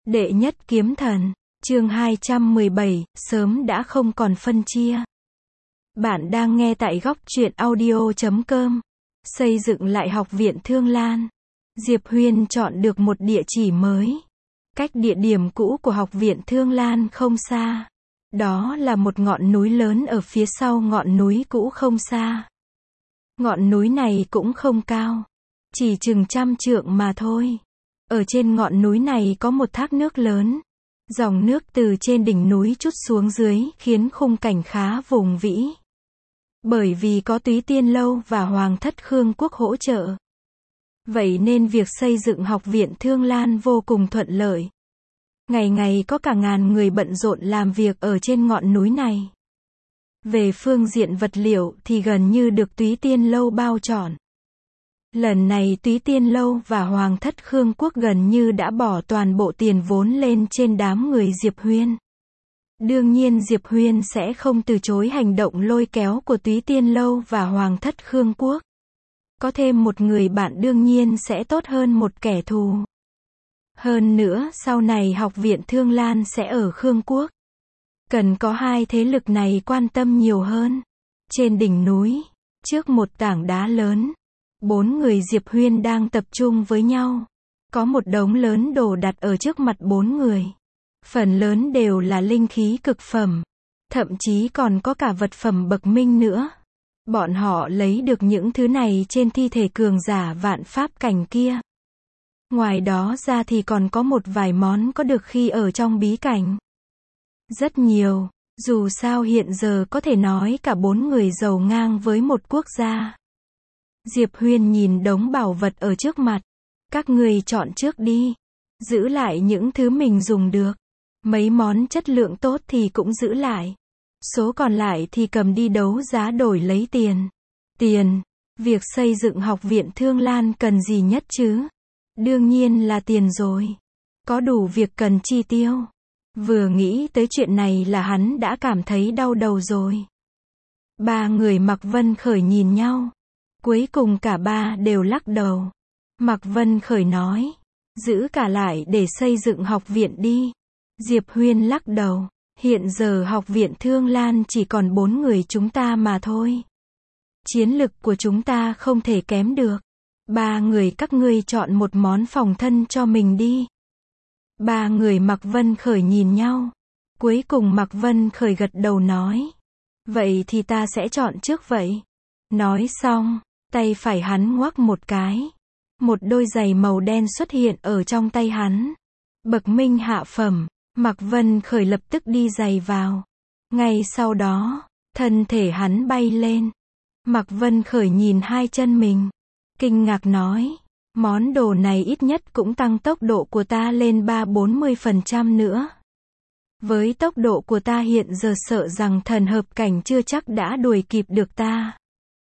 Đệ nhất kiếm thần, chương 217, sớm đã không còn phân chia. Bạn đang nghe tại góc truyện audio.com. Xây dựng lại học viện Thương Lan. Diệp Huyên chọn được một địa chỉ mới. Cách địa điểm cũ của học viện Thương Lan không xa. Đó là một ngọn núi lớn ở phía sau ngọn núi cũ không xa. Ngọn núi này cũng không cao. Chỉ chừng 100 trượng mà thôi. Ở trên ngọn núi này có một thác nước lớn. Dòng nước từ trên đỉnh núi trút xuống dưới, khiến khung cảnh khá vùng vĩ. Bởi vì có Túy Tiên Lâu và Hoàng thất Khương Quốc hỗ trợ. Vậy nên việc xây dựng học viện Thương Lan vô cùng thuận lợi. Ngày ngày có cả ngàn người bận rộn làm việc ở trên ngọn núi này. Về phương diện vật liệu thì gần như được Túy Tiên Lâu bao trọn. Lần này Túy Tiên Lâu và Hoàng thất Khương Quốc gần như đã bỏ toàn bộ tiền vốn lên trên đám người Diệp Huyên. Đương nhiên Diệp Huyên sẽ không từ chối hành động lôi kéo của Túy Tiên Lâu và Hoàng thất Khương Quốc. Có thêm một người bạn đương nhiên sẽ tốt hơn một kẻ thù. Hơn nữa, sau này học viện Thương Lan sẽ ở Khương Quốc. Cần có hai thế lực này quan tâm nhiều hơn. Trên đỉnh núi, trước một tảng đá lớn, 4 người Diệp Huyên đang tập trung với nhau. Có một đống lớn đồ đặt ở trước mặt 4 người. Phần lớn đều là linh khí cực phẩm. Thậm chí còn có cả vật phẩm bậc minh nữa. Bọn họ lấy được những thứ này trên thi thể cường giả vạn pháp cảnh kia. Ngoài đó ra thì còn có một vài món có được khi ở trong bí cảnh. Rất nhiều, dù sao hiện giờ có thể nói cả 4 người giàu ngang với một quốc gia. Diệp Huyên nhìn đống bảo vật ở trước mặt. Các người chọn trước đi. Giữ lại những thứ mình dùng được. Mấy món chất lượng tốt thì cũng giữ lại. Số còn lại thì cầm đi đấu giá đổi lấy tiền. Tiền. Việc xây dựng học viện Thương Lan cần gì nhất chứ? Đương nhiên là tiền rồi. Có đủ việc cần chi tiêu. Vừa nghĩ tới chuyện này là hắn đã cảm thấy đau đầu rồi. Ba người Mạc Vân Khởi nhìn nhau. Cuối cùng cả ba đều lắc đầu. Mạc Vân Khởi nói, giữ cả lại để xây dựng học viện đi. Diệp Huyên lắc đầu, hiện giờ học viện Thương Lan chỉ còn 4 người chúng ta mà thôi. Chiến lực của chúng ta không thể kém được. 3 người các ngươi chọn một món phòng thân cho mình đi. Ba người Mạc Vân Khởi nhìn nhau. Cuối cùng Mạc Vân Khởi gật đầu nói, vậy thì ta sẽ chọn trước vậy. Nói xong, tay phải hắn ngoắc một cái. Một đôi giày màu đen xuất hiện ở trong tay hắn. Bậc minh hạ phẩm. Mạc Vân Khởi lập tức đi giày vào. Ngay sau đó, thân thể hắn bay lên. Mạc Vân Khởi nhìn hai chân mình. Kinh ngạc nói, món đồ này ít nhất cũng tăng tốc độ của ta lên 30-40% nữa. Với tốc độ của ta hiện giờ sợ rằng thần hợp cảnh chưa chắc đã đuổi kịp được ta.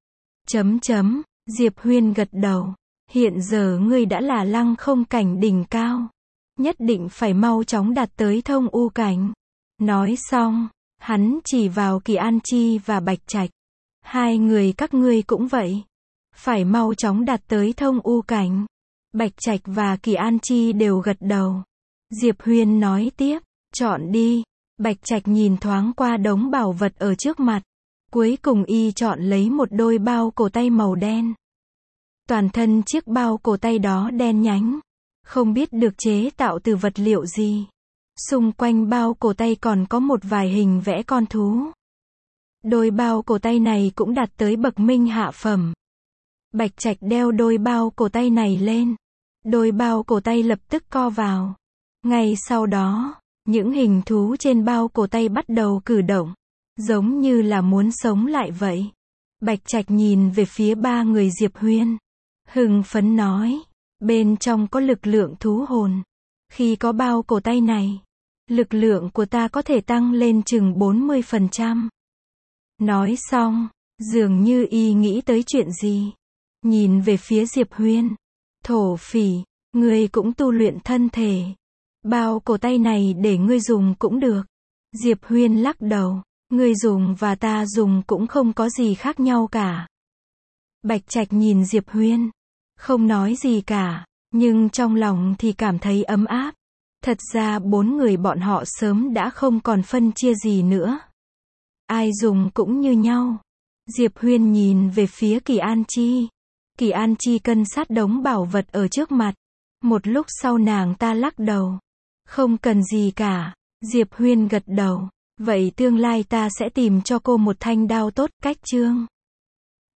Diệp Huyên gật đầu. Hiện giờ ngươi đã là lăng không cảnh đỉnh cao. Nhất định phải mau chóng đạt tới thông u cảnh. Nói xong, hắn chỉ vào Kỳ An Chi và Bạch Trạch. Hai người các ngươi cũng vậy. Phải mau chóng đạt tới thông u cảnh. Bạch Trạch và Kỳ An Chi đều gật đầu. Diệp Huyên nói tiếp, chọn đi. Bạch Trạch nhìn thoáng qua đống bảo vật ở trước mặt. Cuối cùng y chọn lấy một đôi bao cổ tay màu đen. Toàn thân chiếc bao cổ tay đó đen nhánh. Không biết được chế tạo từ vật liệu gì. Xung quanh bao cổ tay còn có một vài hình vẽ con thú. Đôi bao cổ tay này cũng đạt tới bậc minh hạ phẩm. Bạch Trạch đeo đôi bao cổ tay này lên. Đôi bao cổ tay lập tức co vào. Ngay sau đó, những hình thú trên bao cổ tay bắt đầu cử động. Giống như là muốn sống lại vậy. Bạch Trạch nhìn về phía ba người Diệp Huyên. Hưng phấn nói, bên trong có lực lượng thú hồn. Khi có bao cổ tay này, lực lượng của ta có thể tăng lên chừng 40%. Nói xong, dường như y nghĩ tới chuyện gì. Nhìn về phía Diệp Huyên. Thổ phỉ, ngươi cũng tu luyện thân thể. Bao cổ tay này để ngươi dùng cũng được. Diệp Huyên lắc đầu. Ngươi dùng và ta dùng cũng không có gì khác nhau cả. Bạch Trạch nhìn Diệp Huyên. Không nói gì cả. Nhưng trong lòng thì cảm thấy ấm áp. Thật ra bốn người bọn họ sớm đã không còn phân chia gì nữa. Ai dùng cũng như nhau. Diệp Huyên nhìn về phía Kỳ An Chi. Kỳ An Chi cân sát đống bảo vật ở trước mặt. Một lúc sau nàng ta lắc đầu. Không cần gì cả. Diệp Huyên gật đầu. Vậy tương lai ta sẽ tìm cho cô một thanh đao tốt, cách chương.